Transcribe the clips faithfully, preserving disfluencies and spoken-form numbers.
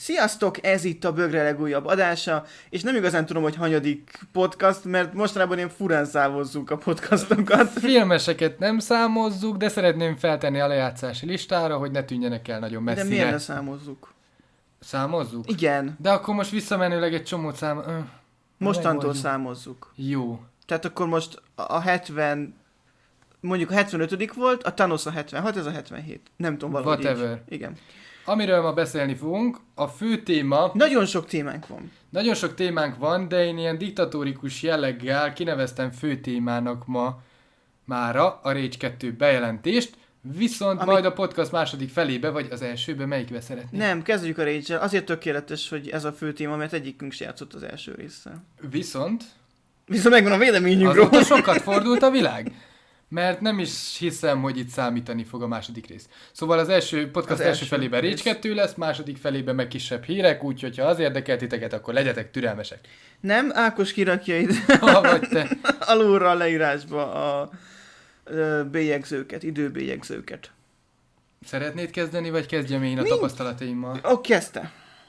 Sziasztok, ez itt a Bögre legújabb adása, és nem igazán tudom, hogy hanyadik podcast, mert mostanában ilyen furán számozzuk a podcastokat. Filmeseket nem számozzuk, de szeretném feltenni a lejátszási listára, hogy ne tűnjenek el nagyon messzire. De miért ne számozzuk? Számozzuk? Igen. De akkor most visszamenőleg egy csomót szám... Öh, Mostantól számozzuk. Jó. Tehát akkor most a hetven... Mondjuk a hetvenötödik volt, a Thanos a hetvenhat, ez a hetvenhét. Nem tudom, valahogy Whatever. Így. Igen. Amiről ma beszélni fogunk, a fő téma... Nagyon sok témánk van. Nagyon sok témánk van, de én ilyen diktatórikus jelleggel kineveztem fő témának ma mára a Rage kettő bejelentést, viszont Ami... majd a podcast második felébe, vagy az elsőbe melyikbe szeretnél? Nem, kezdjük a Rage-el. Azért tökéletes, hogy ez a fő téma, mert egyikünk se játszott az első résszel. Viszont... Viszont megvan a véleményünk Azóta róla. sokat fordult a világ. Mert nem is hiszem, hogy itt számítani fog a második rész. Szóval az első podcast az első, első felében Rage kettő lesz, második felében meg kisebb hírek, úgyhogy ha az érdekel titeket, akkor legyetek türelmesek. Nem, Ákos kirakja ide ha, vagy te. alulra a leírásba a bélyegzőket, időbélyegzőket. Szeretnéd kezdeni, vagy kezdjem én a Mi? tapasztalataimmal? Ó, kezdte.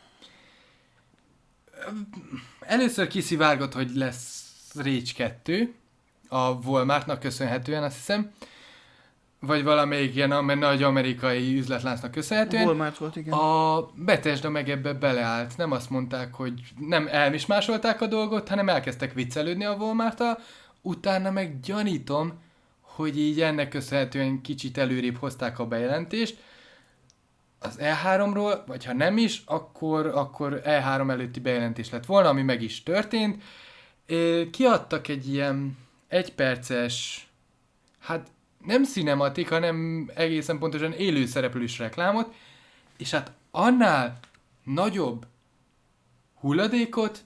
Először kiszivárgott, hogy lesz Rage kettő. A Walmartnak köszönhetően, azt hiszem. Vagy valamelyik ilyen nagy amerikai üzletláncnak köszönhetően. Walmart volt, igen. A Bethesda meg ebbe beleállt. Nem azt mondták, hogy nem elmismásolták a dolgot, hanem elkezdtek viccelődni a Walmarttal. Utána meg gyanítom, hogy így ennek köszönhetően kicsit előrébb hozták a bejelentést. Az E háromról, vagy ha nem is, akkor, akkor E három előtti bejelentés lett volna, ami meg is történt. Kiadtak egy ilyen egyperces, hát nem cinematik, hanem egészen pontosan élő szereplős reklámot, és hát annál nagyobb hulladékot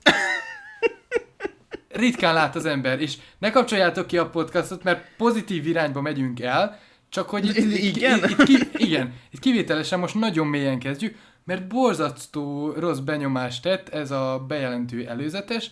ritkán lát az ember, és ne kapcsoljátok ki a podcastot, mert pozitív irányba megyünk el, csak hogy itt, igen? itt, itt, itt, igen, itt kivételesen most nagyon mélyen kezdjük, mert borzasztó rossz benyomást tett ez a bejelentő előzetes,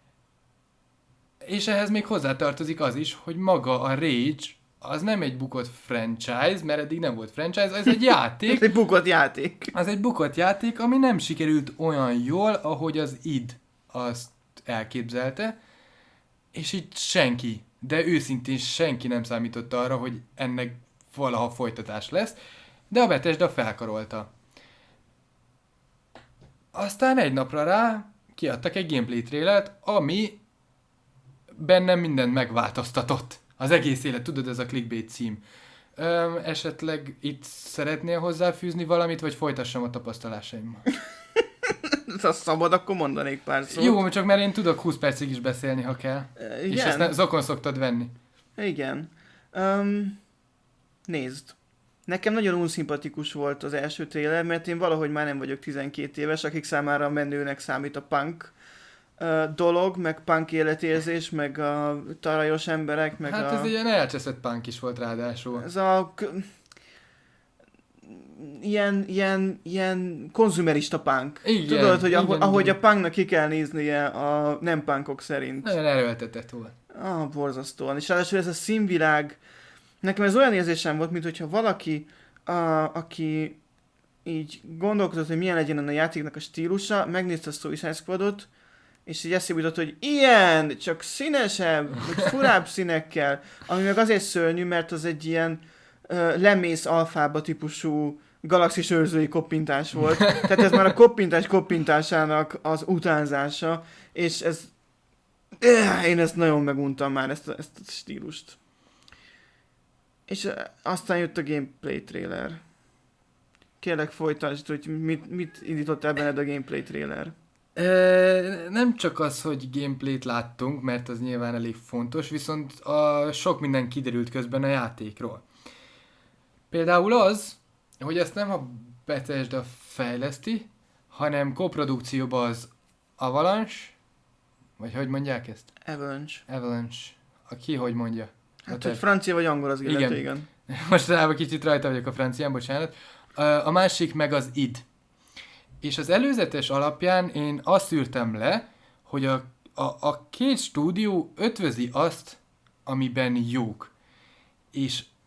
és ehhez még hozzátartozik az is, hogy maga a Rage az nem egy bukott franchise, mert eddig nem volt franchise, ez egy játék. Ez egy bukott játék. Az egy bukott játék, ami nem sikerült olyan jól, ahogy az id azt elképzelte, és itt senki, de őszintén senki nem számított arra, hogy ennek valaha folytatás lesz, de a Bethesda felkarolta. Aztán egy napra rá kiadtak egy gameplay trailert, ami bennem mindent megváltoztatott. Az egész élet, tudod, ez a clickbait cím. Öm, esetleg itt szeretnél hozzáfűzni valamit, vagy folytassam a tapasztalásaimmal? Ha szabad, akkor mondanék pár szót. Jó, csak mert én tudok húsz percig is beszélni, ha kell. Uh, és ezt ne, zokon szoktad venni. Igen. Um, nézd. Nekem nagyon unszimpatikus volt az első trailer, mert én valahogy már nem vagyok tizenkét éves, akik számára menőnek számít a punk uh, dolog, meg punk életérzés, meg a tarajos emberek, meg hát a... ez egy ilyen elcseszett punk is volt ráadásul. Ez a... Ilyen, ilyen, ilyen konzumerista punk. Igen, Tudod, hogy igen, ahogy, igen. ahogy a punknak ki kell néznie a nem punkok szerint. Nagyon erőltetett volt. Ah, borzasztóan. És ráadásul ez a színvilág, nekem ez olyan érzésem volt, mint hogyha valaki, a, aki így gondolkodott, hogy milyen legyen a játéknak a stílusa, megnézte a Suicide Squadot, és így eszébe jutott, hogy ilyen, csak színesebb, vagy furább színekkel, ami meg azért szörnyű, mert az egy ilyen uh, lemész alfába típusú galaxis őrzői koppintás volt. Tehát ez már a koppintás koppintásának az utánzása, és ez én ezt nagyon meguntam már, ezt a, ezt a stílust. És aztán jött a gameplay trailer. Kérlek folytasd, hogy mit, mit indított el benned a gameplay trailer? E, nem csak az, hogy gameplayt láttunk, mert az nyilván elég fontos, viszont a sok minden kiderült közben a játékról. Például az, hogy ezt nem a Bethesda fejleszti, hanem koprodukcióban az Avalanche, vagy hogy mondják ezt? Avalanche. Avalanche. A ki hogy mondja? Hát, hogy francia vagy angol az illető, igen. igen. Most rá kicsit rajta vagyok a francián, bocsánat. A másik meg az id. És az előzetes alapján én azt szűrtem le, hogy a, a, a két stúdió ötvözi azt, amiben jók. És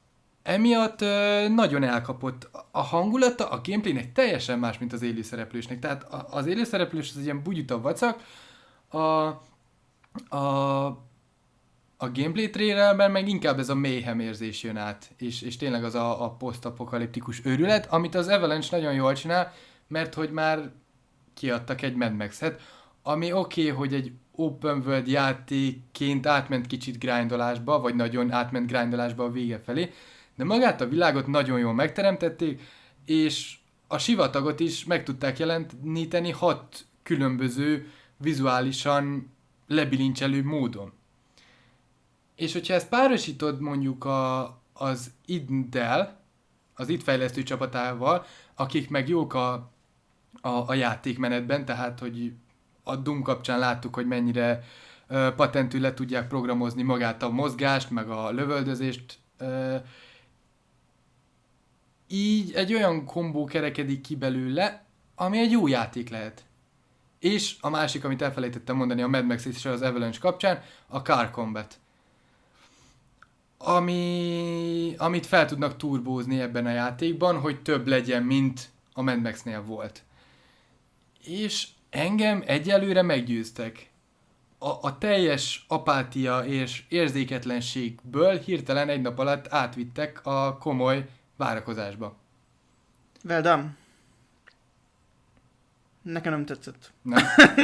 emiatt ö, nagyon elkapott. A hangulata a gameplaynek teljesen más, mint az élőszereplősnek. Tehát a, az élőszereplős az egy ilyen bugyuta vacak, a, a, a gameplay trailerben meg inkább ez a mayhem érzés jön át, és, és tényleg az a, a posztapokaliptikus őrület, amit az Avalanche nagyon jól csinál, mert hogy már kiadtak egy Mad Max-et, ami oké, okay, hogy egy open world játékként átment kicsit grindolásba, vagy nagyon átment grindolásba a vége felé, de magát a világot nagyon jól megteremtették, és a sivatagot is meg tudták jeleníteni hat különböző vizuálisan lebilincselő módon. És hogyha ezt párosítod mondjuk a, az id-del, az id fejlesztő csapatával, akik meg jók a, a, a játékmenetben, tehát hogy a Doom kapcsán láttuk, hogy mennyire ö, patentül le tudják programozni magát a mozgást, meg a lövöldözést. Ö, így egy olyan kombó kerekedik ki belőle, ami egy jó játék lehet. És a másik, amit elfelejtettem mondani a Mad Max és az Avalanche kapcsán, a Car Combat. Ami, amit fel tudnak turbózni ebben a játékban, hogy több legyen, mint a Mad Max-nél volt. És engem egyelőre meggyőztek. A, a teljes apátia és érzéketlenségből hirtelen egy nap alatt átvittek a komoly várakozásba. Well done. Nekem nem tetszett. Nem?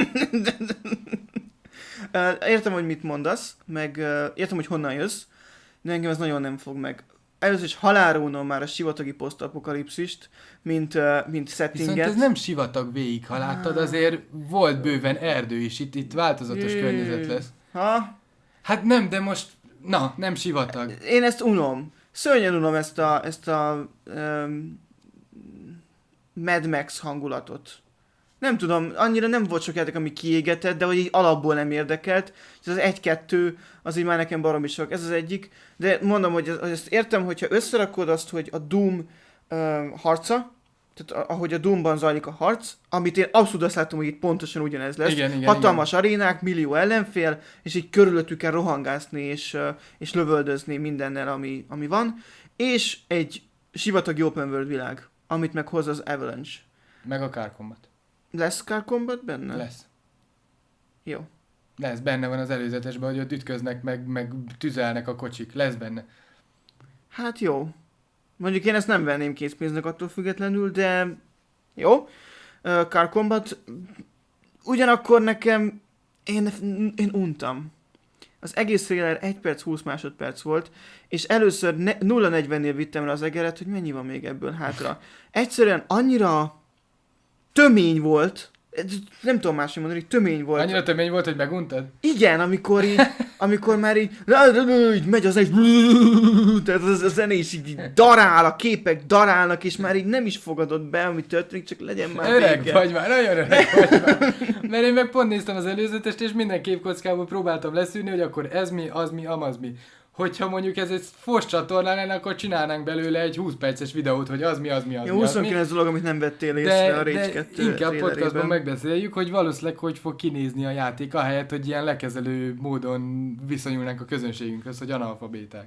Értem, hogy mit mondasz, meg értem, hogy honnan jössz, de engem ez nagyon nem fog meg. Először is halálra unom már a sivatagi posztapokalipszist, mint, mint settinget. Viszont ez nem sivatag végig, ha láttad, azért volt bőven erdő is, itt, itt változatos Jé. környezet lesz. Ha? Hát nem, de most, na, nem sivatag. Én ezt unom. Szörnyen unom ezt a, ezt a um, Mad Max hangulatot. Nem tudom, annyira nem volt sok játék, ami kiégetett, de hogy így alapból nem érdekelt. És az egy-kettő, az így már nekem baromi sok. Ez az egyik. De mondom, hogy ezt értem, hogyha összerakod azt, hogy a Doom uh, harca, tehát ahogy a Doomban zajlik a harc, amit én abszolút azt látom, hogy itt pontosan ugyanez lesz. Igen, igen, Hatalmas igen. arénák, millió ellenfél, és így körülöttük kell rohangászni, és, uh, és lövöldözni mindennel, ami, ami van. És egy sivatagi open world világ, amit meg hoz az Avalanche. Meg a Car Combat. Lesz Car Combat benne? Lesz. Jó. Lesz, benne van az előzetesben, hogy ott ütköznek, meg, meg tüzelnek a kocsik. Lesz benne. Hát jó. Mondjuk én ezt nem venném készpénznek attól függetlenül, de jó. Uh, Car Combat. Ugyanakkor nekem én, én untam. Az egész trailer egy perc húsz másodperc volt, és először ne, nulla negyvennél vittem rá az egeret, hogy mennyi van még ebből hátra. Egyszerűen annyira tömény volt, nem tudom máshogy mondani, tömény volt. Annyira tömény volt, hogy meguntad? Igen, amikor így, amikor már így, így megy az egy, tehát az a zene is így darál, a képek darálnak, és már így nem is fogadod be, ami történik, csak legyen már Öreg vége. vagy már, nagyon öreg vagy már. Mert én meg pont néztem az előzetest, és minden képkockából próbáltam leszűrni, hogy akkor ez mi, az mi, amaz mi. Hogyha mondjuk ez egy fos csatornán lenne, akkor csinálnánk belőle egy húsz perces videót, hogy az mi, az mi, az Jó, mi, az mi. huszonkilenc dolog, amit nem vettél észre De, a Rage de kettő inkább podcastban trailerében. megbeszéljük, hogy valószínűleg hogy fog kinézni a játék, ahelyett, hogy ilyen lekezelő módon viszonyulnánk a közönségünkhöz, hogy analfabéták.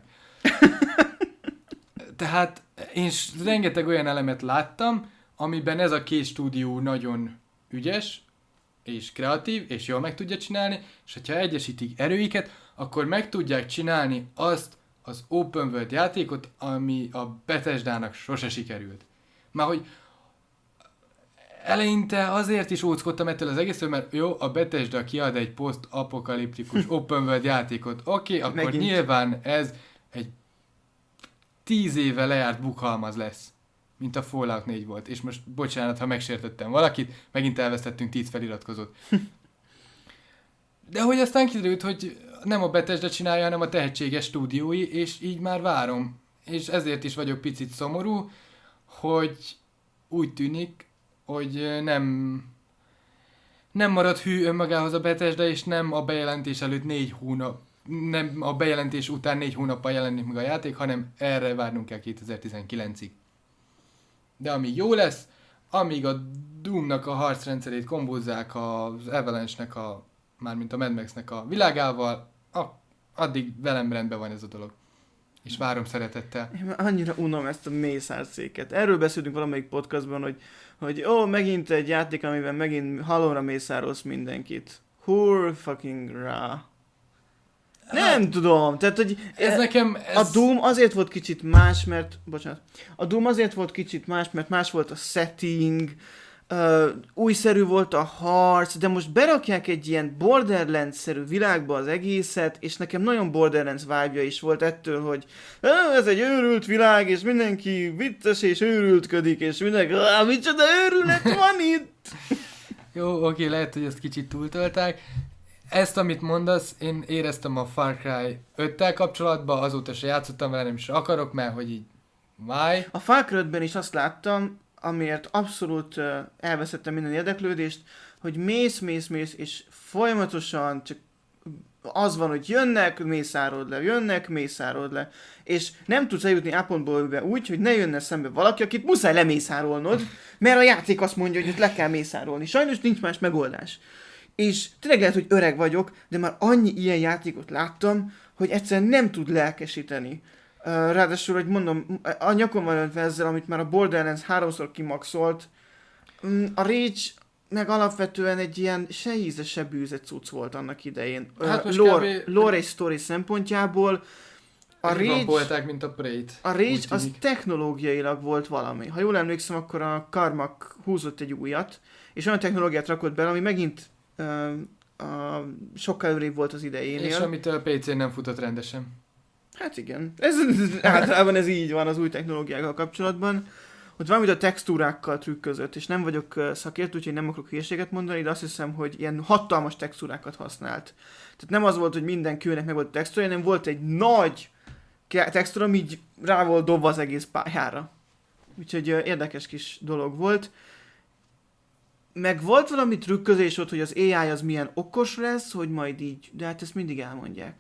Tehát én s- rengeteg olyan elemet láttam, amiben ez a két stúdió nagyon ügyes, és kreatív, és jól meg tudja csinálni, és hogyha egyesítik erőiket, akkor meg tudják csinálni azt az open world játékot, ami a Bethesdának sose sikerült. Már hogy eleinte azért is óckodtam ettől az egészről, mert jó, a Bethesda kiad egy post-apokaliptikus open world játékot. Oké, okay, akkor Megint. nyilván ez egy tíz éve lejárt bukhalmaz lesz, mint a Fallout négy volt. És most bocsánat, ha megsértettem valakit, megint elvesztettünk tíz feliratkozót. De hogy aztán kiderült, hogy nem a Bethesda csinálja, hanem a tehetséges stúdiói, és így már várom. És ezért is vagyok picit szomorú, hogy úgy tűnik, hogy nem, nem marad hű önmagához a Bethesda, és nem a bejelentés előtt négy hónap, nem a bejelentés után négy hónappal jelenik meg a játék, hanem erre várnunk kell kétezer-tizenkilencig. De amíg jó lesz, amíg a Doomnak a harcrendszerét kombózzák az Avalanche-nek, a, mármint a Mad Max-nek a világával, a, addig velem rendben van ez a dolog. És várom szeretettel. Én már annyira unom ezt a mészárszéket. Erről beszéltünk valamelyik podcastban, hogy, hogy ó, megint egy játék, amiben megint halomra mészárolsz mindenkit. Hur fucking ra. Nem hát, tudom, tehát, hogy ez e, nekem... Ez... A Doom azért volt kicsit más, mert... Bocsánat. A Doom azért volt kicsit más, mert más volt a setting, uh, újszerű volt a harc, de most berakják egy ilyen Borderlands-szerű világba az egészet, és nekem nagyon Borderlands vibe-ja is volt ettől, hogy ez egy őrült világ, és mindenki vicces és őrültködik, és mindenki, ah, micsoda őrület van itt! Jó, oké, lehet, hogy ezt kicsit túltolták. Ezt, amit mondasz, én éreztem a Far Cry öttel kapcsolatban, azóta se játszottam vele, nem is akarok, mert hogy így why? A Far Cry ötben is azt láttam, amiért abszolút uh, elveszettem minden érdeklődést, hogy mész, mész, mész, és folyamatosan csak az van, hogy jönnek, mészárod le, jönnek, mészárod le, és nem tudsz eljutni A pontból be úgy, hogy ne jönne szembe valaki, akit muszáj lemészárolnod, mert a játék azt mondja, hogy ott le kell mészárolni. Sajnos nincs más megoldás. És tényleg lehet, hogy öreg vagyok, de már annyi ilyen játékot láttam, hogy egyszerűen nem tud lelkesíteni. Uh, ráadásul, hogy mondom, a nyakon van öntve ezzel, amit már a Borderlands háromszor kimaxolt. Um, a Rage meg alapvetően egy ilyen se íze, se bűze cucc volt annak idején. Hát uh, lore, kb... lore és story szempontjából. A Rage, volták, mint a Prey-t. a Rage az technológiailag volt valami. Ha jól emlékszem, akkor a Carmack húzott egy újat, és olyan technológiát rakott bele, ami megint uh, uh, sokkal előrébb volt az idejénél. És amitől a pé cén nem futott rendesen. Hát igen. Ez, általában ez így van az új technológiákkal kapcsolatban. Ott valamit a textúrákkal trükközött, és nem vagyok uh, szakértő, úgyhogy nem akarok hülyeséget mondani, de azt hiszem, hogy ilyen hatalmas textúrákat használt. Tehát nem az volt, hogy minden kőnek meg volt a textúra, hanem volt egy nagy textúra, ami így rá volt dobva az egész pályára. Úgyhogy uh, érdekes kis dolog volt. Meg volt valami trükközés ott, hogy az á i az milyen okos lesz, hogy majd így, de hát ezt mindig elmondják.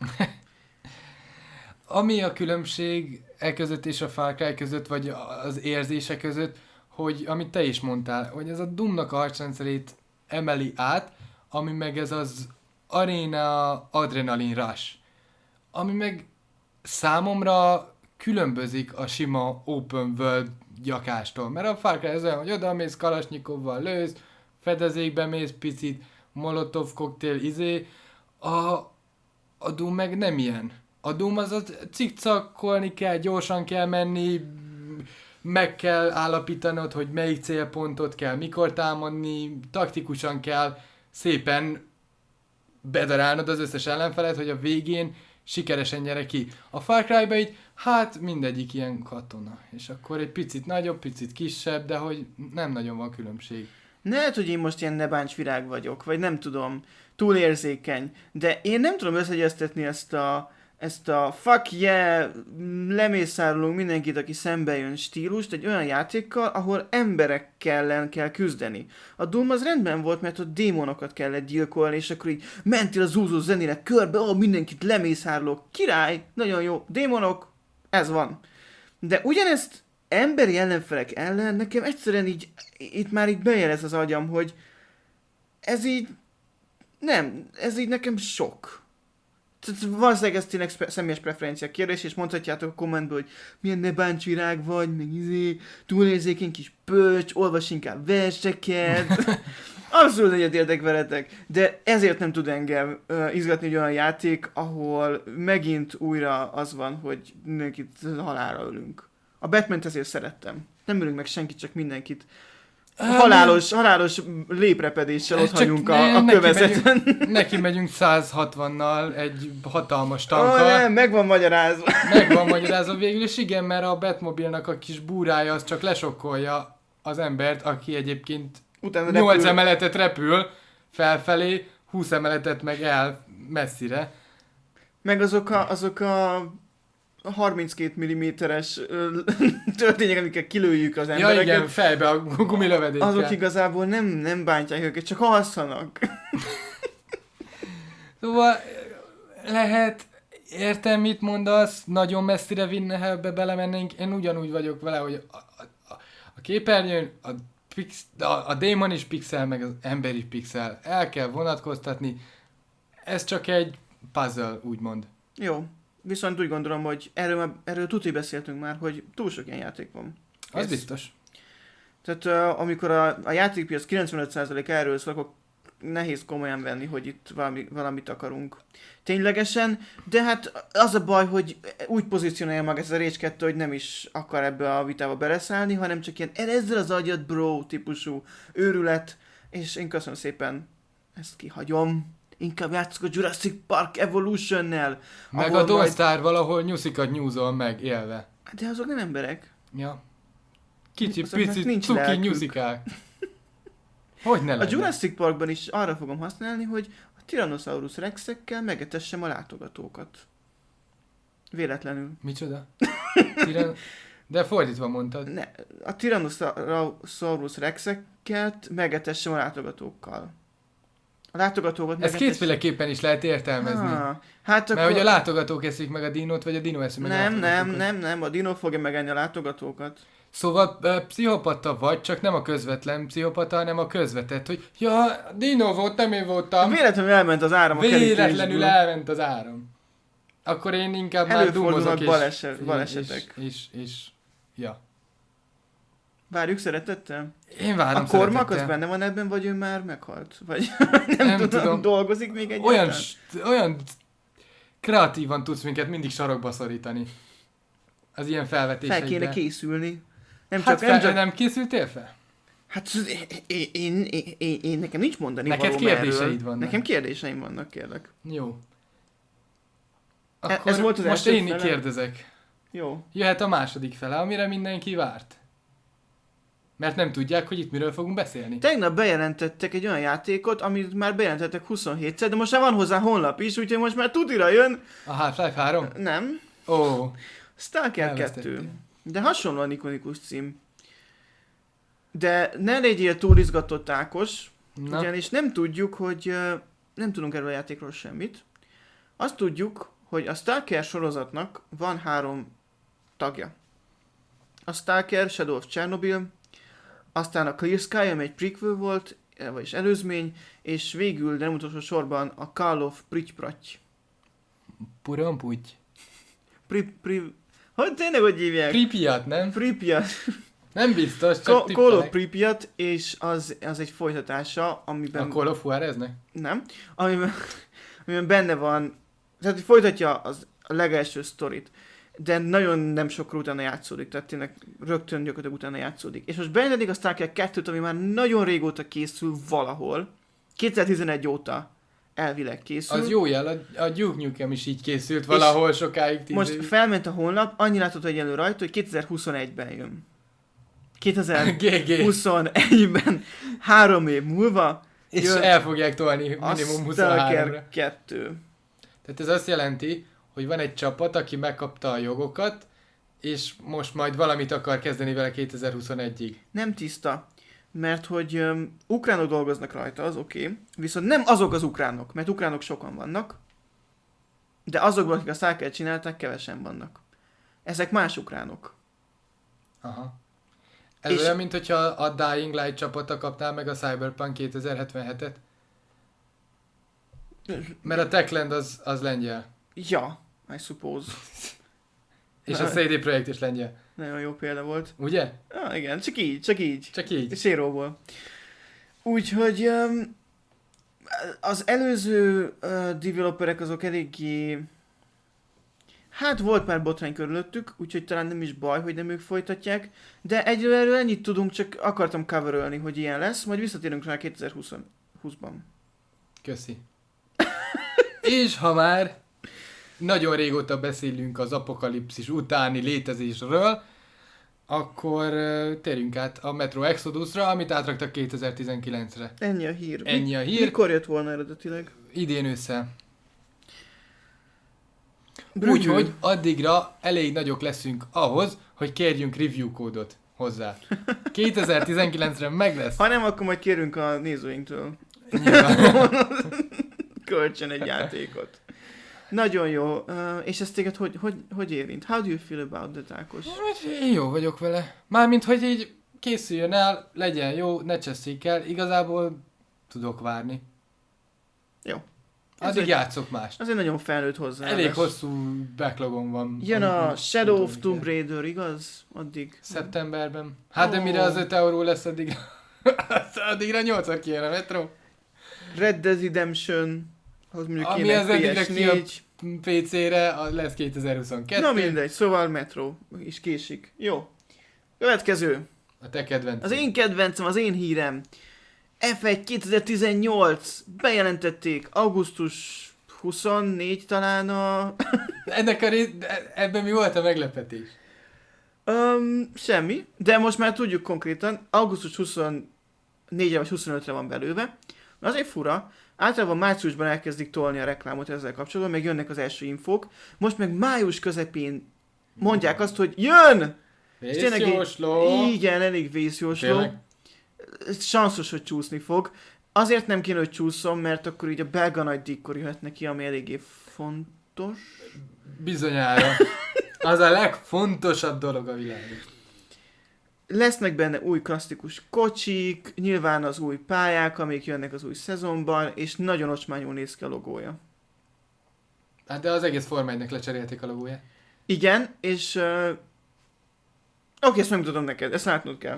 Ami a különbség e között és a Far Cry között, vagy az érzése között, hogy amit te is mondtál, hogy ez a Doomnak a harcrendszerét emeli át, ami meg ez az Arena Adrenaline Rush, ami meg számomra különbözik a sima Open World gyakástól, mert a Far Cry ez olyan, hogy oda mész Kalasnyikovval lősz, fedezékbe mész picit, molotov koktél izé, a, a Doom meg nem ilyen. A Doom az az cikcakkolni kell, gyorsan kell menni, meg kell állapítanod, hogy melyik célpontot kell, mikor támadni, taktikusan kell szépen bedarálnod az összes ellenfelet, hogy a végén sikeresen nyere ki. A Far Cry-ba így, hát mindegyik ilyen katona. És akkor egy picit nagyobb, picit kisebb, de hogy nem nagyon van különbség. Lehet, hogy én most ilyen nebáncsvirág vagyok, vagy nem tudom, túlérzékeny, de én nem tudom összeegyeztetni ezt a, ezt a fuck yeah, lemészárolunk mindenkit, aki szembe jön stílust egy olyan játékkal, ahol emberekkel ellen kell küzdeni. A Doom az rendben volt, mert ott démonokat kellett gyilkolni, és akkor így mentél az zúzó zenére körbe, ó, mindenkit lemészárolok, király, nagyon jó, démonok, ez van. De ugyanezt emberi ellenfelek ellen nekem egyszerűen így, itt már így bejelez az agyam, hogy ez így, nem, ez így nekem sok. Tehát valószínűleg ez tényleg személyes preferencia kérdés, és mondhatjátok a kommentből, hogy milyen ne báncsvirág vagy, meg izé, túlérzékeny kis pöcs, olvas inkább verseket. Abszolút egyet értek veletek, de ezért nem tud engem uh, izgatni egy olyan játék, ahol megint újra az van, hogy mindenkit halálra ölünk. A Batman-t ezért szerettem. Nem ölünk meg senkit, csak mindenkit. Halálos, halálos léprepedéssel ott hagyunk a, a kövezeten. Neki megyünk, neki megyünk száz hatvannal egy hatalmas tankkal. Oh, nem, meg van magyarázva. Meg van magyarázva végül, és igen, mert a Batmobilnak a kis búrája az csak lesokkolja az embert, aki egyébként utána nyolc repül. Emeletet repül felfelé, húsz emeletet meg el messzire. Meg azok a, azok a harminckét milliméteres történtek, amikkel kilőjük az embereket. Ja igen, fejbe a gumilövedékkel. Azok igazából nem, nem bántják őket, csak alszanak. Szóval lehet, értem mit mondasz, nagyon messzire vinne, ha ebbe belemennénk. Én ugyanúgy vagyok vele, hogy a, a, a képernyőn a, pix, a, a démon is pixel, meg az ember is pixel. El kell vonatkoztatni. Ez csak egy puzzle, úgymond. Jó. viszont úgy gondolom, hogy erről, erről tuti beszéltünk már, hogy túl sok ilyen játék van. Az Ez- biztos. Tehát uh, amikor a, a játékpiac kilencvenöt százalék erről szól, akkor nehéz komolyan venni, hogy itt valami, valamit akarunk. Ténylegesen, de hát az a baj, hogy úgy pozícionálja meg ez a Rage kettő, hogy nem is akar ebbe a vitába beleszállni, hanem csak ilyen ezzel az agyad bro típusú őrület, és én köszönöm szépen, ezt kihagyom. Inkább játszok a Jurassic Park Evolution-nel. Meg ahol a Don't majd- Star valahol nyuszikat nyúzol meg élve. De azok nem emberek. Ja. Kicsi, Azoknak pici, nincs cuki lelkük. nyuszikák. Hogy ne A lenne? Jurassic Parkban is arra fogom használni, hogy a Tyrannosaurus Rexekkel megetessem a látogatókat. Véletlenül. Micsoda? Tiran... De fordítva mondtad. Ne, a Tyrannosaurus Rexeket megetessem a látogatókkal. A látogatókat Ezt megetessem... kétféleképpen is lehet értelmezni. Ah, hát akkor... Mert hogy a látogatók eszik meg a dinót, vagy a dinó eszik meg a Nem, nem, látogatókat. nem, nem, a dino fogja megenni a látogatókat. Szóval ö, pszichopata vagy, csak nem a közvetlen pszichopata, hanem a közvetett, hogy ja, dinó volt, nem én voltam. Véletlenül elment az áram a kerítésből. Véletlenül elment az áram. Akkor én inkább már Előfordulnak dumozok és... baleset- és- balesetek. És, és, és, ja. Várjuk szeretettel? Én várom A kormak az szeretettel. benne van ebben, vagy ő már meghalt? Vagy nem, Nem tudom, tudom. dolgozik még egy Olyan, st- olyan kreatívan tudsz minket mindig sarokba szorítani. Az ilyen felvetéseidben. Fel kéne készülni. Nem Hát csak, fel, nem csak... nem készültél fel? Hát én, én, én, én, én, nekem nincs mondani Neked valóm kérdéseid erről. vannak. Nekem kérdéseim vannak, kérlek. Jó. E- Akkor ez volt az most első én fele? kérdezek. Jó. Jöhet a második fele, amire mindenki várt. Mert nem tudják, hogy itt miről fogunk beszélni. Tegnap bejelentettek egy olyan játékot, amit már bejelentettek huszonhétszer, de most már van hozzá honlap is, úgyhogy most már tudira jön. A Half-Life három? Nem. Ó, oh, Stalker elvesztettél. kettő. De hasonlóan ikonikus cím. De ne legyél túl izgatott, Ákos, Na, ugyanis nem tudjuk, hogy ö, nem tudunk erről a játékról semmit. Azt tudjuk, hogy a Stalker sorozatnak van három tagja. A Stalker, Shadow of Chernobyl, aztán a Clear Sky, ami egy prequel volt, eh, vagyis előzmény, és végül, de nem utolsó sorban a Call of Pripyat. Puramputy. Pri, pri, hogy tényleg, hogy hívják? Pripyat, nem? Pripyat. Nem biztos, csak Call Call of tippelek. Pripyat, és az, az egy folytatása, amiben... A Call of Juareznek? Nem. Amiben, amiben benne van... Tehát hogy folytatja az, a legelső sztorit, de nagyon nem sokkal utána játszódik, tehát tényleg rögtön gyakorlatilag utána játszódik. És most bejelentik a Stalker kettőt, ami már nagyon régóta készül valahol. kétezer-tizenegy óta elvileg készül. Az jó jel, a, a Duke Nukem is így készült valahol sokáig. tíz Most évig. felment a honlap, annyi látott egyenlő rajta, hogy kétezer-huszonegyben jön. gé gé. kétezer-huszonegyben, három év múlva, És jön el fogják tolni a minimum huszonháromra. Stalker kettő. Tehát ez azt jelenti, hogy van egy csapat, aki megkapta a jogokat, és most majd valamit akar kezdeni vele kétezer-huszonegyig. Nem tiszta, mert hogy um, ukránok dolgoznak rajta, az oké, okay. Viszont nem azok az ukránok, mert ukránok sokan vannak, de azokban, akik a Stalker csinálták, kevesen vannak. Ezek más ukránok. Aha. Ez És- olyan, mint hogyha a Dying Light csapata kapná meg a Cyberpunk kétezer-hetvenhetet. Mert a Techland az, az lengyel. Ja, I suppose. És Na. a cé dé Projekt is lengyel. Nagyon jó példa volt. Ugye? Ah, igen, csak így, csak így. Csak így. Séróból. Úgyhogy um, az előző uh, developerek azok eléggé... Hát volt már botrány körülöttük, úgyhogy talán nem is baj, hogy nem ők folytatják, de egyről erről ennyit tudunk, csak akartam coverölni, hogy ilyen lesz, majd visszatérünk rá kétezer-húszban. Köszi. És ha már nagyon régóta beszélünk az apokalipszis utáni létezésről, akkor uh, térjünk át a Metro Exodusra, amit átraktak kétezer-tizenkilencre. Ennyi a hír. Ennyi a hír. Mikor jött volna eredetileg? Idén ősszel. Brügyül. Úgyhogy addigra elég nagyok leszünk ahhoz, hogy kérjünk review kódot hozzá. kétezer-tizenkilencre meg lesz. Ha nem, akkor majd kérünk a nézőinktől Nyilván. kölcsön egy játékot. Nagyon jó. Uh, és ez téged hogy, hogy, hogy érint? How do you feel about that, Ákos? Én jó vagyok vele. Mármint, hogy így készüljön el, legyen jó, ne cseszék el. Igazából tudok várni. Jó. Addig egy- játszok mást. Az egy nagyon felnőtt hozzá. Elég hosszú backlogom van. Jön amit a még Shadow of pótolni Tomb kell. Raider, igaz? Addig. Szeptemberben. Hát de Ó. mire az öt euró lesz, addig... addigra nyolcszor kijön a Metro. Red Dead Redemption, az mondjuk Ami kéne az eddigre P S kijön négy. pé cére a- lesz kétezer-huszonkettő. Na mindegy, szóval Metro is késik. Jó. Következő. A te kedvenc. Az én kedvencem, az én hírem. ef egy kétezer-tizennyolc. Bejelentették augusztus huszonnégy talán a... Ennek a rész, ebben mi volt a meglepetés? Um, semmi, de most már tudjuk konkrétan, augusztus huszonnégyre vagy huszonötre van belőve. Azért fura, általában márciusban elkezdik tolni a reklámot ezzel kapcsolatban, meg jönnek az első infók. Most meg május közepén mondják azt, hogy jön! És tényleg így- Vészjósló. Igen, elég vészjósló. Tényleg? Sanszos, hogy csúszni fog. Azért nem kéne, hogy csúszom, mert akkor így a belga nagy díjkor jöhet neki, ami eléggé fontos. Bizonyára. Az a legfontosabb dolog a világon. Lesznek benne új klasszikus kocsik, nyilván az új pályák, amik jönnek az új szezonban, és nagyon ocsmányul néz ki a logója. Hát de az egész Forma egynek lecserélték a logóját. Igen, és... Uh... Oké, ezt megmutatom neked, ezt látnod kell.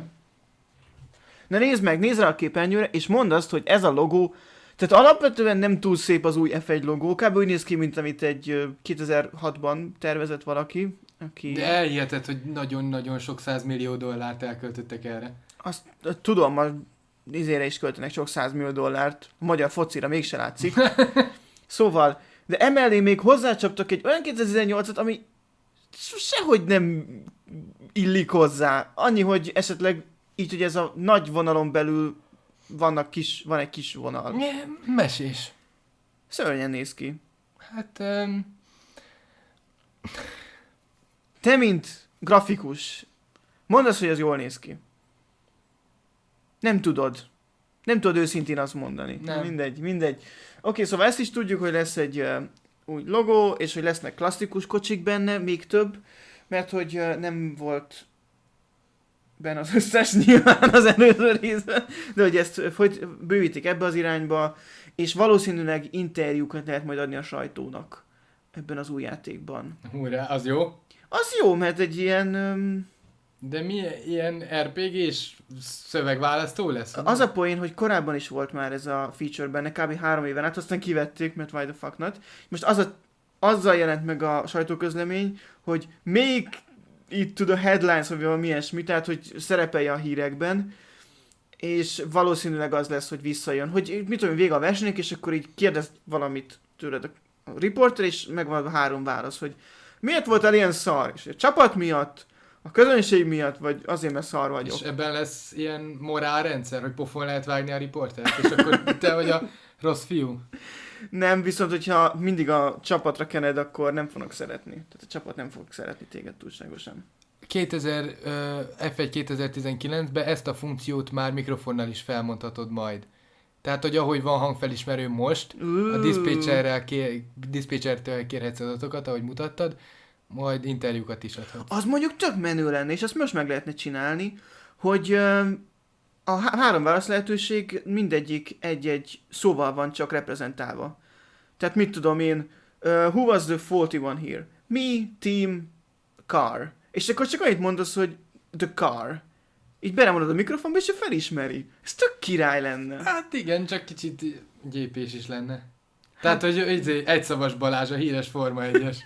Na nézd meg, nézd rá a képernyőre, és mondd azt, hogy ez a logó... Tehát alapvetően nem túl szép az új ef egy logó, kb. Úgy néz ki, mint amit egy ö, kétezer-hatban tervezett valaki, aki... De elhihetett, hogy nagyon-nagyon sok százmillió dollárt elköltöttek erre. Azt ö, tudom, a izére is költenek sok százmillió dollárt, a magyar focira mégse látszik. Szóval, de emellé még hozzácsaptak egy olyan kétezer-tizennyolcat, ami sehogy nem illik hozzá. Annyi, hogy esetleg így, hogy ez a nagy vonalon belül vannak kis, van egy kis vonal. Nye, mesés. Szörnyen néz ki. Hát... Um, Te, mint grafikus, mondd azt, hogy ez jól néz ki. Nem tudod. Nem tudod őszintén azt mondani. Nem. Mindegy, mindegy. Oké, szóval ezt is tudjuk, hogy lesz egy uh, új logó, és hogy lesznek klasszikus kocsik benne, még több, mert hogy uh, nem volt benne az összes nyilván az előző részben, de hogy ezt folyt, bővítik ebbe az irányba, és valószínűleg interjúkat lehet majd adni a sajtónak ebben az új játékban. hurrá, az jó. Az jó, mert egy ilyen... Um, De mi ilyen er pé gés szövegválasztó lesz? az a poén, hogy korábban is volt már ez a feature benne, kb. három éven át, aztán kivették, mert why the fuck not. Most az a, azzal jelent meg a sajtóközlemény, hogy még itt to the headlines, vagy valami ilyesmi, tehát hogy szerepelje a hírekben, és valószínűleg az lesz, hogy visszajön, hogy mit tudom, vége a versenynek, és akkor így kérdez valamit tőled a riporter, és megvan a három válasz, hogy miért voltál ilyen szar? És a csapat miatt, a közönség miatt, vagy azért, mert szar vagyok. És ebben lesz ilyen morálrendszer, hogy pofon lehet vágni a riportert, és akkor te vagy a rossz fiú. Nem, viszont hogyha mindig a csapatra kened, akkor nem fognak szeretni. Tehát a csapat nem fog szeretni téged túlságosan. kétezer, uh, ef egy kétezer-tizenkilencben ezt a funkciót már mikrofonnal is felmondhatod majd. Tehát, hogy ahogy van hangfelismerő most, a diszpécserrel kér, diszpécsertől kérhetsz adatokat, ahogy mutattad, majd interjúkat is adhatsz. Az mondjuk tök menő lenne, és azt most meg lehetne csinálni, hogy ö, a há- három válasz lehetőség mindegyik egy-egy szóval van csak reprezentálva. Tehát mit tudom én, uh, who was the faulty one here? Me, team, car. És akkor csak annyit mondasz, hogy the car. Így belemondod a mikrofonba, és ő felismeri. Ez tök király lenne. Hát igen, csak kicsit gyépés is lenne. Tehát, hogy egy, egyszavas Balázs, a híres Forma egyes.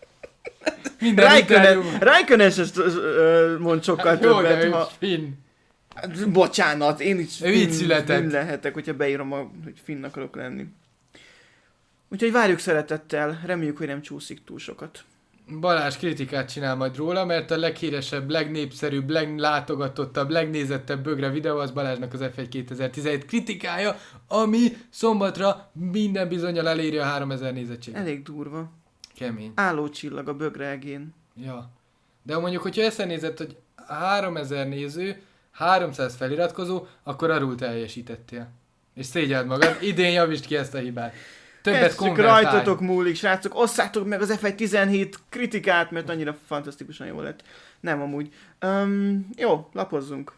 Minden interjú. Raikkonen is ezt ö, mond sokkal Hát jó, többet, de ő ha... finn. Hát, bocsánat, én is Ő így finn, született. finn lehetek, hogyha beírom, a, hogy finn akarok lenni. Úgyhogy várjuk szeretettel, reméljük, hogy nem csúszik túl sokat. Balázs kritikát csinál majd róla, mert a leghíresebb, legnépszerűbb, leglátogatottabb, legnézettebb bögre videó az Balázsnak az ef egy kétezer-tizenhét kritikája, ami szombatra minden bizonnyal eléri a háromezer nézettséget. Elég durva. Kemény. Álló csillag a bögre egén. Ja. De mondjuk, hogyha összenézed, hogy háromezer néző, háromszáz feliratkozó, akkor arról teljesítettél. És szégyeld magad, idén javítsd ki ezt a hibát. Többet Ez csak konvertálj. rajtatok múlik, srácok, osszátok meg az ef egy tizenhét kritikát, mert annyira fantasztikusan jó lett. Nem amúgy. Um, jó, lapozzunk.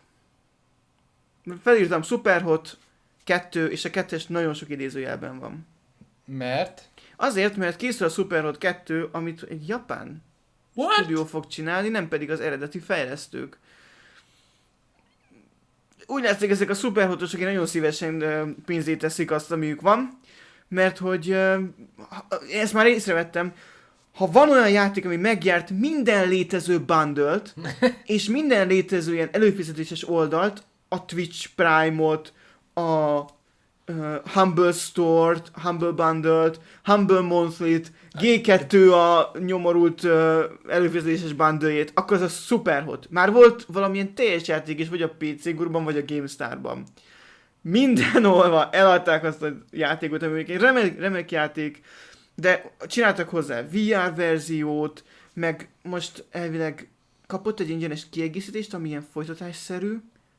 Felírtam Superhot, kettő, és a kettes nagyon sok idézőjelben van. Mert? Azért, mert készül a Superhot kettő, amit egy japán What? stúdió fog csinálni, nem pedig az eredeti fejlesztők. Úgy látszik, ezek a Superhotosok nagyon szívesen ö, pénzét teszik azt, amiük van, mert hogy ö, ezt már észrevettem, ha van olyan játék, ami megjárt minden létező bundle-t, és minden létező ilyen előfizetéses oldalt, a Twitch Prime-ot, a uh, Humble Store-t, Humble Bundle-t, Humble Monthly-t, gé kettő a nyomorult uh, előfizetéses bundle-jét, akkor az a Superhot. Már volt valamilyen teljes játék is, vagy a pé cé Gurban, vagy a GameStar-ban. Mindenhol eladták azt a játékot, ami egy remek, remek játék, de csináltak hozzá vé er verziót, meg most elvileg kapott egy ingyenes kiegészítést, ami ilyen folytatásszerű.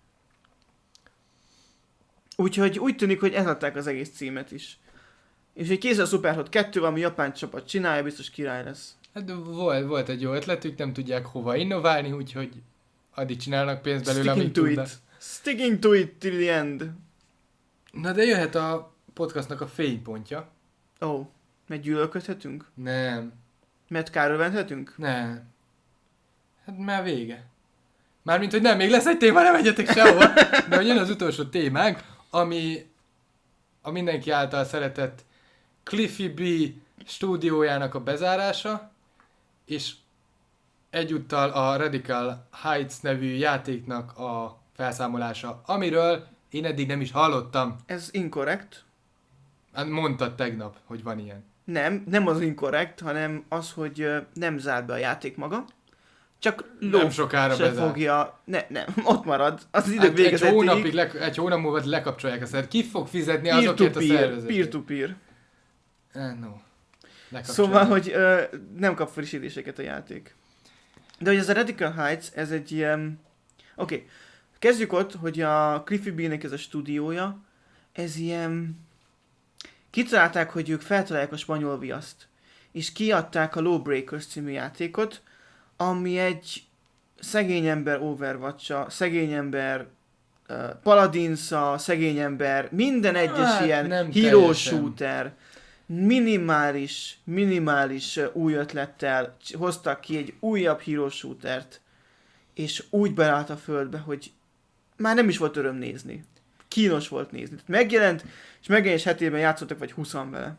Úgyhogy úgy tűnik, hogy eladták az egész címet is. És egy készül a Superhot kettő, ami japán csapat csinálja, biztos király lesz. Hát volt, volt egy jó ötletük, nem tudják hova innoválni, úgyhogy addig csinálnak pénzt belőle, Sticking amit to tudnak. it. Sticking to it till the end. Na de jöhet a podcastnak a fénypontja. Ó, oh, mert gyűlölködhetünk? Nem, Mert kárőrvendhetünk? nem. Hát már vége. Mármint, hogy nem, még lesz egy téma, nem egyetek sehova. De hogy jön az utolsó témánk, ami a mindenki által szeretett Cliffy B stúdiójának a bezárása, és egyúttal a Radical Heights nevű játéknak a felszámolása, amiről én eddig nem is hallottam. Ez inkorrekt. Hát mondtad tegnap, hogy van ilyen. Nem, nem az inkorrekt, hanem az, hogy ö, nem zár be a játék maga. Csak Nem ló sokára se bezár. fogja... Ne, nem, ott marad. Az idő Hát egy végezetéig. hónapig, le, egy hónap múlva lekapcsolják a szert. Ki fog fizetni azokért a Peer-to-peer. szervezetért? Peer-to-peer. Eh, no. Lekapcsolják. Szóval, hogy ö, nem kap frissítéseket a játék. De hogy ez a Radical Heights, ez egy ilyen... Oké, okay. Kezdjük ott, hogy a Cliffy B-nek ez a stúdiója, ez ilyen... Kitalálták, hogy ők feltalálják a spanyol viaszt. És kiadták a Lawbreakers című játékot, ami egy szegény ember Overwatch-a, szegény ember uh, Paladins-a, szegény ember, minden egyes Hát, ilyen nem hero teljesen. shooter, minimális, minimális uh, új ötlettel c- hoztak ki egy újabb hero shootert, és úgy beállt a földbe, hogy már nem is volt öröm nézni. Kínos volt nézni. Megjelent, és megjelenés hetében játszottak vagy húszan vele.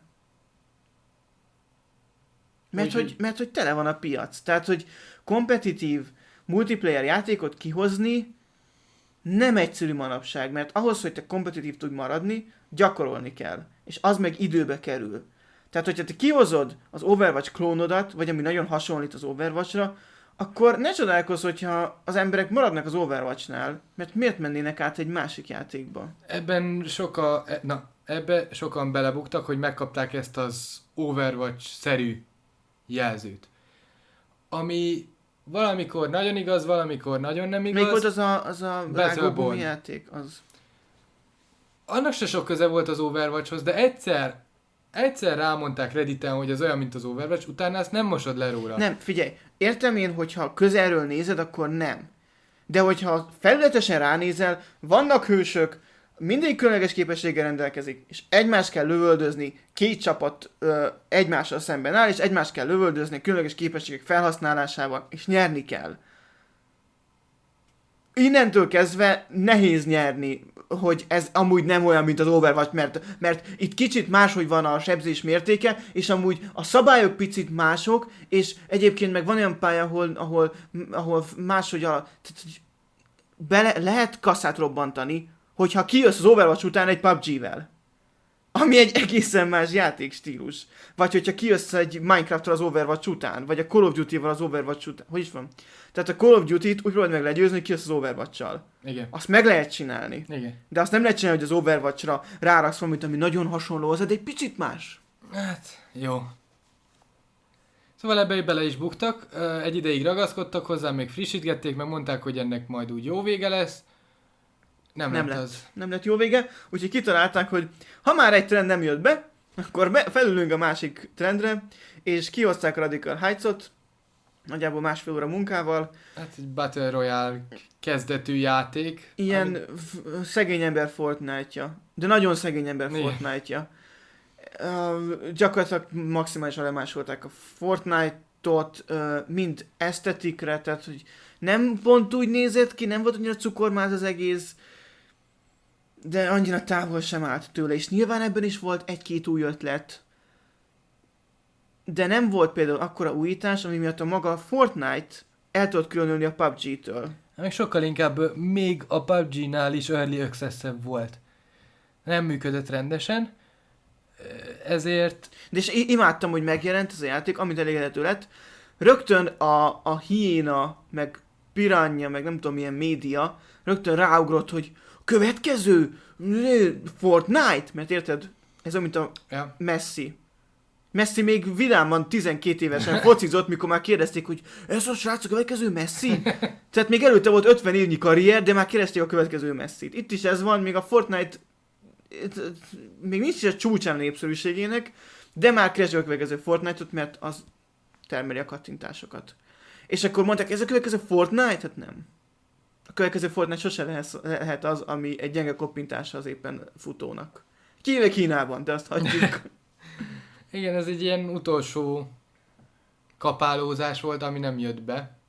Mert Úgyhogy- hogy, mert hogy tele van a piac. Tehát, hogy kompetitív multiplayer játékot kihozni nem egyszerű manapság, mert ahhoz, hogy te kompetitív tudj maradni, gyakorolni kell. És az meg időbe kerül. Tehát, hogyha te kihozod az Overwatch klónodat, vagy ami nagyon hasonlít az Overwatchra, akkor ne csodálkozz, hogyha az emberek maradnak az Overwatchnál, mert miért mennének át egy másik játékba? Ebben soka, e- na, ebbe sokan belebuktak, hogy megkapták ezt az Overwatch-szerű jelzőt. Ami valamikor nagyon igaz, valamikor nagyon nem igaz. Még volt az a, az a Battleborn. vágóbumi játék? Az... Annak se sok köze volt az Overwatchhoz, de egyszer, egyszer rámondták Redditen, hogy az olyan, mint az Overwatch, utána ezt nem mosod le róla. Nem, figyelj, értem én, hogyha közelről nézed, akkor nem. De hogyha felületesen ránézel, vannak hősök, mindig különleges képességgel rendelkezik, és egymást kell lövöldözni, két csapat ö, egymással szemben áll, és egymást kell lövöldözni különleges képességek felhasználásával, és nyerni kell. Innentől kezdve nehéz nyerni, hogy ez amúgy nem olyan, mint az Overwatch, mert, mert itt kicsit máshogy van a sebzés mértéke, és amúgy a szabályok picit mások, és egyébként meg van olyan pálya, ahol, ahol, ahol máshogy a... Tehát, hogy bele, lehet kasszát robbantani, hogyha kijössz az Overwatch után egy pé u bé gé-vel. Ami egy egészen más játékstílus. Vagy hogyha kijössz egy Minecraft-tal az Overwatch után, vagy a Call of Duty-val az Overwatch után. Hogy is van? Tehát a Call of Duty-t úgy próbáld meg legyőzni, hogy kijössz az Overwatch-sal. Igen. Azt meg lehet csinálni. Igen. De azt nem lehet csinálni, hogy az Overwatch-ra ráraksz valamit, ami nagyon hasonló hozzá, de egy picit más. Hát, jó. Szóval ebbe bele is buktak, ö, egy ideig ragaszkodtak hozzá, még frissítgették, meg mondták, hogy ennek majd úgy jó vége lesz. Nem, Nem lett lett. az. Nem lett jó vége, úgyhogy kitalálták, hogy ha már egy trend nem jött be, akkor be, felülünk a másik trendre, és kihozták a Radical Heights-ot, nagyjából másfél óra munkával. Hát egy Battle Royale kezdetű játék. Ilyen ami- f- szegény ember Fortnite-ja. De nagyon szegény ember Igen. Fortnite-ja. uh, gyakorlatilag maximálisan lemásolták a Fortnite-ot, uh, mind esztetikre, tehát hogy nem pont úgy nézett ki, nem volt annyira cukormáz az egész, de annyira távol sem állt tőle, és nyilván ebben is volt egy-két új ötlet, de nem volt például akkora újítás, ami miatt a maga Fortnite el tudott különülni a pé u bé gé-től. Meg sokkal inkább még a pé u bé gé-nál is early access-ebb volt. Nem működött rendesen, ezért... De és imádtam, hogy megjelent ez a játék, amit elérhető lett. Rögtön a, a hiéna, meg piranha, meg nem tudom milyen média, rögtön ráugrott, hogy következő Fortnite, mert érted? Ez olyan, mint a Ja. Messi. Messi még vidáman tizenkét évesen focizott, mikor már kérdezték, hogy ez a srác a következő Messi? Tehát még előtte volt ötven évnyi karrier, de már kérdezték a következő Messit. Itt is ez van, még a Fortnite még nincs is a csúcsán a népszerűségének, de már keresik a következő Fortnite-ot, mert az termeli a kattintásokat. És akkor mondták, ez a következő Fortnite? Hát nem. A következő Fortnite sose lehet, lehet az, ami egy gyenge koppintása az éppen futónak. Kivéve Kínában, de azt hagyjuk. Igen, ez egy ilyen utolsó kapálózás volt, ami nem jött be.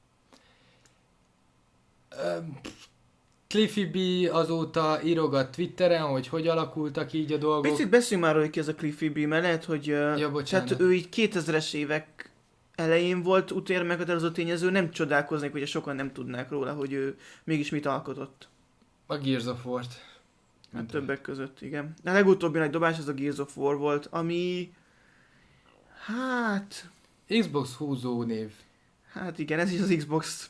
Cliffy B azóta írogat Twitteren, hogy hogy alakultak így a dolgok. Picit beszéljünk már, hogy ki ez a Cliffy B, mert lehet, hogy Ja, tehát ő így kétezres évek elején volt utér meghatározó tényező, nem csodálkoznék, hogy sokan nem tudnák róla, hogy ő mégis mit alkotott. A Gears of War-t. Hát többek között, igen. A legutóbbi nagy dobás az a Gears of War volt, ami... Hát... Xbox húzó név. Hát igen, ez is az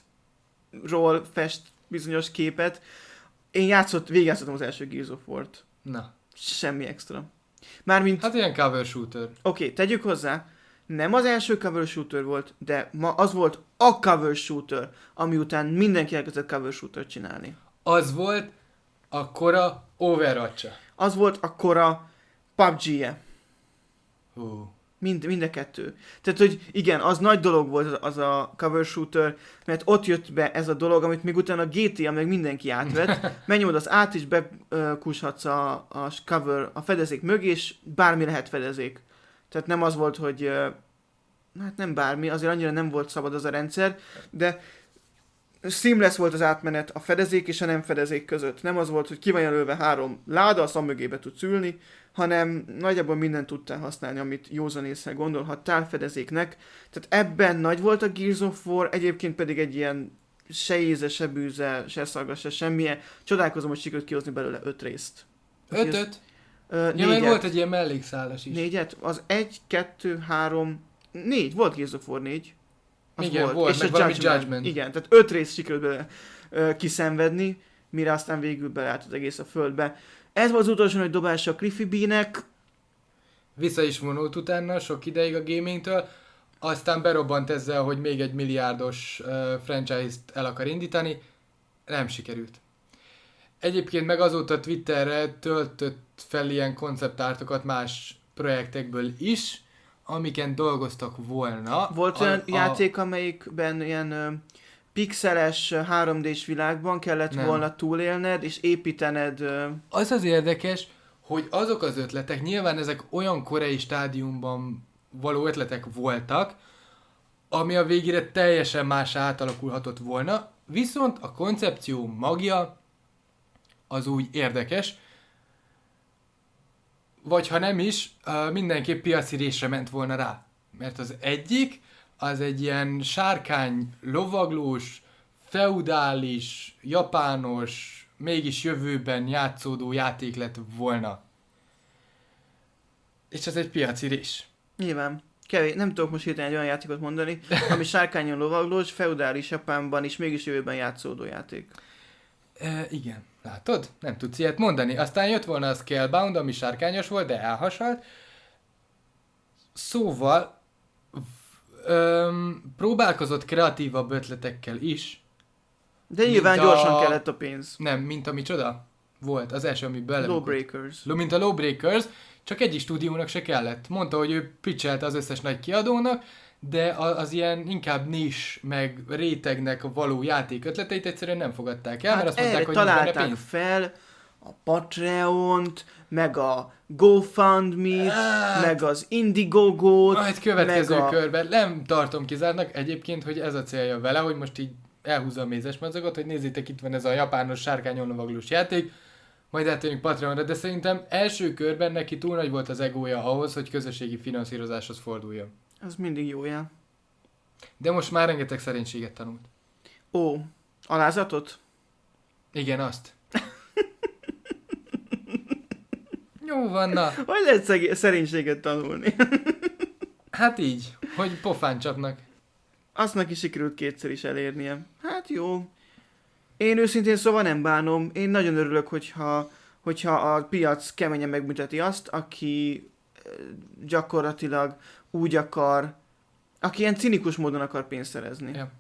Xbox-ról fest bizonyos képet. Én játszott, végigjátszottam az első Gears of War-t. Na. Semmi extra. Mármint... Hát ilyen cover shooter. Oké, okay, tegyük hozzá, nem az első cover shooter volt, de ma az volt a cover shooter, ami után mindenki elkezdett cover shooter csinálni. Az volt a kora Overwatch-a. Az volt a kora pé u bé gé-je. Hú. Mind, mind a kettő. Tehát, hogy igen, az nagy dolog volt az, az a cover shooter, mert ott jött be ez a dolog, amit még utána a gé té á meg mindenki átvett. Megnyomod az át, és bekushatsz a, a cover, a fedezék mögé, és bármi lehet fedezék. Tehát nem az volt, hogy hát nem bármi, azért annyira nem volt szabad az a rendszer, de seamless volt az átmenet a fedezék és a nem fedezék között. Nem az volt, hogy ki van jelölve három láda, a szam mögébe tudsz ülni, hanem nagyjából mindent tudtál használni, amit józanésszel gondolhattál fedezéknek. Tehát ebben nagy volt a Gears of War, egyébként pedig egy ilyen se íze, se bűze, se szagga, se semmilyen. Csodálkozom, hogy sikerült kihozni belőle öt részt. Ötöt? Ö, Ja, meg volt egy ilyen mellékszálas is. Négyet? Az egy, kettő, három, négy. Volt Gears of War négy. Az Igen, volt, volt és meg a valami Judgment. Judgment. Igen, tehát öt rész sikerült bele ö, kiszenvedni, mire aztán végül beleállt az egész a földbe. Ez volt az utolsó nagy dobása a Cliffy B-nek. Vissza is vonult utána sok ideig a gamingtől, aztán berobbant ezzel, hogy még egy milliárdos uh, franchise-t el akar indítani. Nem sikerült. Egyébként meg azóta Twitterre töltött fel ilyen konceptártokat más projektekből is, amiken dolgoztak volna. Volt a, olyan a... játék, amelyikben ilyen ö, pixeles három dés világban kellett Nem. volna túlélned, és építened... Ö... Az az érdekes, hogy azok az ötletek, nyilván ezek olyan korai stádiumban való ötletek voltak, ami a végére teljesen más átalakulhatott volna, viszont a koncepció magja az úgy érdekes, vagy ha nem is, mindenképp piacirésre ment volna rá. Mert az egyik, az egy ilyen sárkány, lovaglós, feudális, japános, mégis jövőben játszódó játék lett volna. És ez egy piacirés. Nyilván. Kevés, nem tudok most hirtelen egy olyan játékot mondani, ami sárkányon lovaglós, feudális Japánban is mégis jövőben játszódó játék. E, igen, látod? Nem tudsz ilyet mondani. Aztán jött volna a Scalebound, ami sárkányos volt, de elhasalt. Szóval öm, próbálkozott kreatívabb ötletekkel is. De nyilván a... gyorsan kellett a pénz. Nem, mint a micsoda? Volt az első, ami belebukott. Lawbreakers. Mint a Lawbreakers, csak egyik stúdiónak se kellett. Mondta, hogy ő pitchelte az összes nagy kiadónak, de az ilyen inkább nis, meg rétegnek való játék ötleteit egyszerűen nem fogadták el, Hát mert azt mondták, hogy nincs benne találták pénz. fel a Patreont, meg a GoFundMe-t, Hát. meg az Indiegogo-t, Majd következő meg a... körben nem tartom kizártnak egyébként, hogy ez a célja vele, hogy most így elhúzza a mézes madzagot, hogy nézzétek, itt van ez a japános sárkányon lovaglós játék, majd átérünk Patreonra, de szerintem első körben neki túl nagy volt az egója ahhoz, hogy közösségi finanszírozáshoz forduljon. Az mindig jó jel. De most már rengeteg szerénységet tanult. Ó, alázatot? Igen, azt. Jó van, na. Hogy lehet szeg- szerénységet tanulni? Hát így, hogy pofán csapnak. Azt neki sikerült kétszer is elérnie. Hát jó. Én őszintén szóval nem bánom. Én nagyon örülök, hogyha, hogyha a piac keményen megbünteti azt, aki eh, gyakorlatilag úgy akar, aki ilyen cinikus módon akar pénzt szerezni. Ja.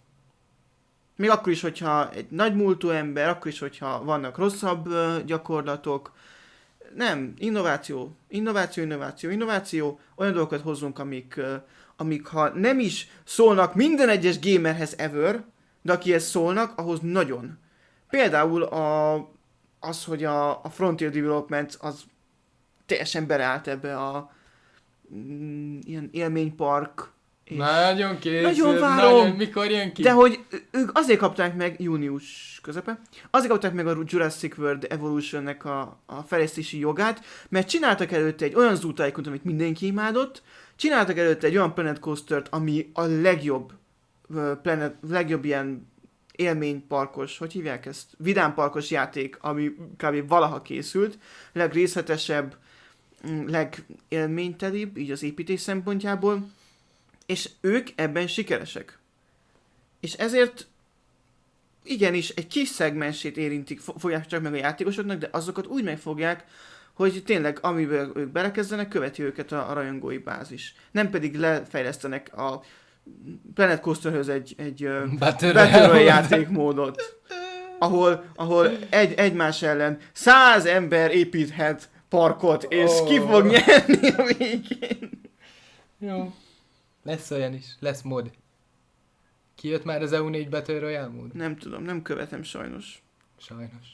Még akkor is, hogyha egy nagy múltú ember, akkor is, hogyha vannak rosszabb ö, gyakorlatok. Nem, innováció, innováció, innováció, innováció. Olyan dolgokat hozzunk, amik, ö, amik ha nem is szólnak minden egyes gamerhez ever, de akihez szólnak, ahhoz nagyon. Például a, az, hogy a, a Frontier Development az teljesen beleállt ebbe a mm, ilyen élménypark. és- Nagyon készül, Nagyon várom. nagyon, mikor jön ki? De hogy ők azért kapták meg június közepe, azért kapták meg a Jurassic World Evolution-nek a, a fejlesztési jogát, mert csináltak előtte egy olyan Zoo Tycoon-t, amit mindenki imádott, csináltak előtte egy olyan Planet Coaster-t, ami a legjobb ö, planet, legjobb ilyen élményparkos, hogy hívják ezt? Vidámparkos játék, ami kb. Valaha készült, legrészletesebb, mm, legélménytelibb, így az építés szempontjából, és ők ebben sikeresek. És ezért igenis egy kis szegmensét érintik, fo- fogják csak meg a játékosoknak, de azokat úgy megfogják, hogy tényleg amiben ők belekezdenek, követi őket a, a rajongói bázis. Nem pedig lefejlesztenek a Planet Coasterhöz egy, egy ö, Battle Battle Royale Royale. játékmódot, ahol, ahol egy, egymás ellen száz ember építhet parkot, és Ó. ki fog nyerni a végén. Jó. Lesz olyan is, lesz mod. Kijött már az E U négy Battle Royale mód? Nem tudom, nem követem sajnos. Sajnos.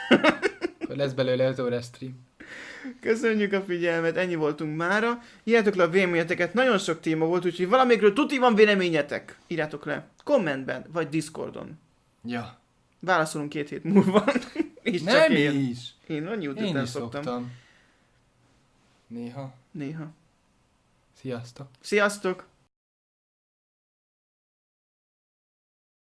Akkor lesz belőle öt órás stream. Köszönjük a figyelmet, ennyi voltunk mára. Írjátok le a véleményeteket, nagyon sok téma volt, úgyhogy valamikről tuti van véleményetek. Írjátok le kommentben, vagy Discordon. Ja. Válaszolunk két hét múlva. És csak Nem én. is. Én annyi Én után is szoktam. szoktam. Néha. Néha. Sziasztok. Sziasztok!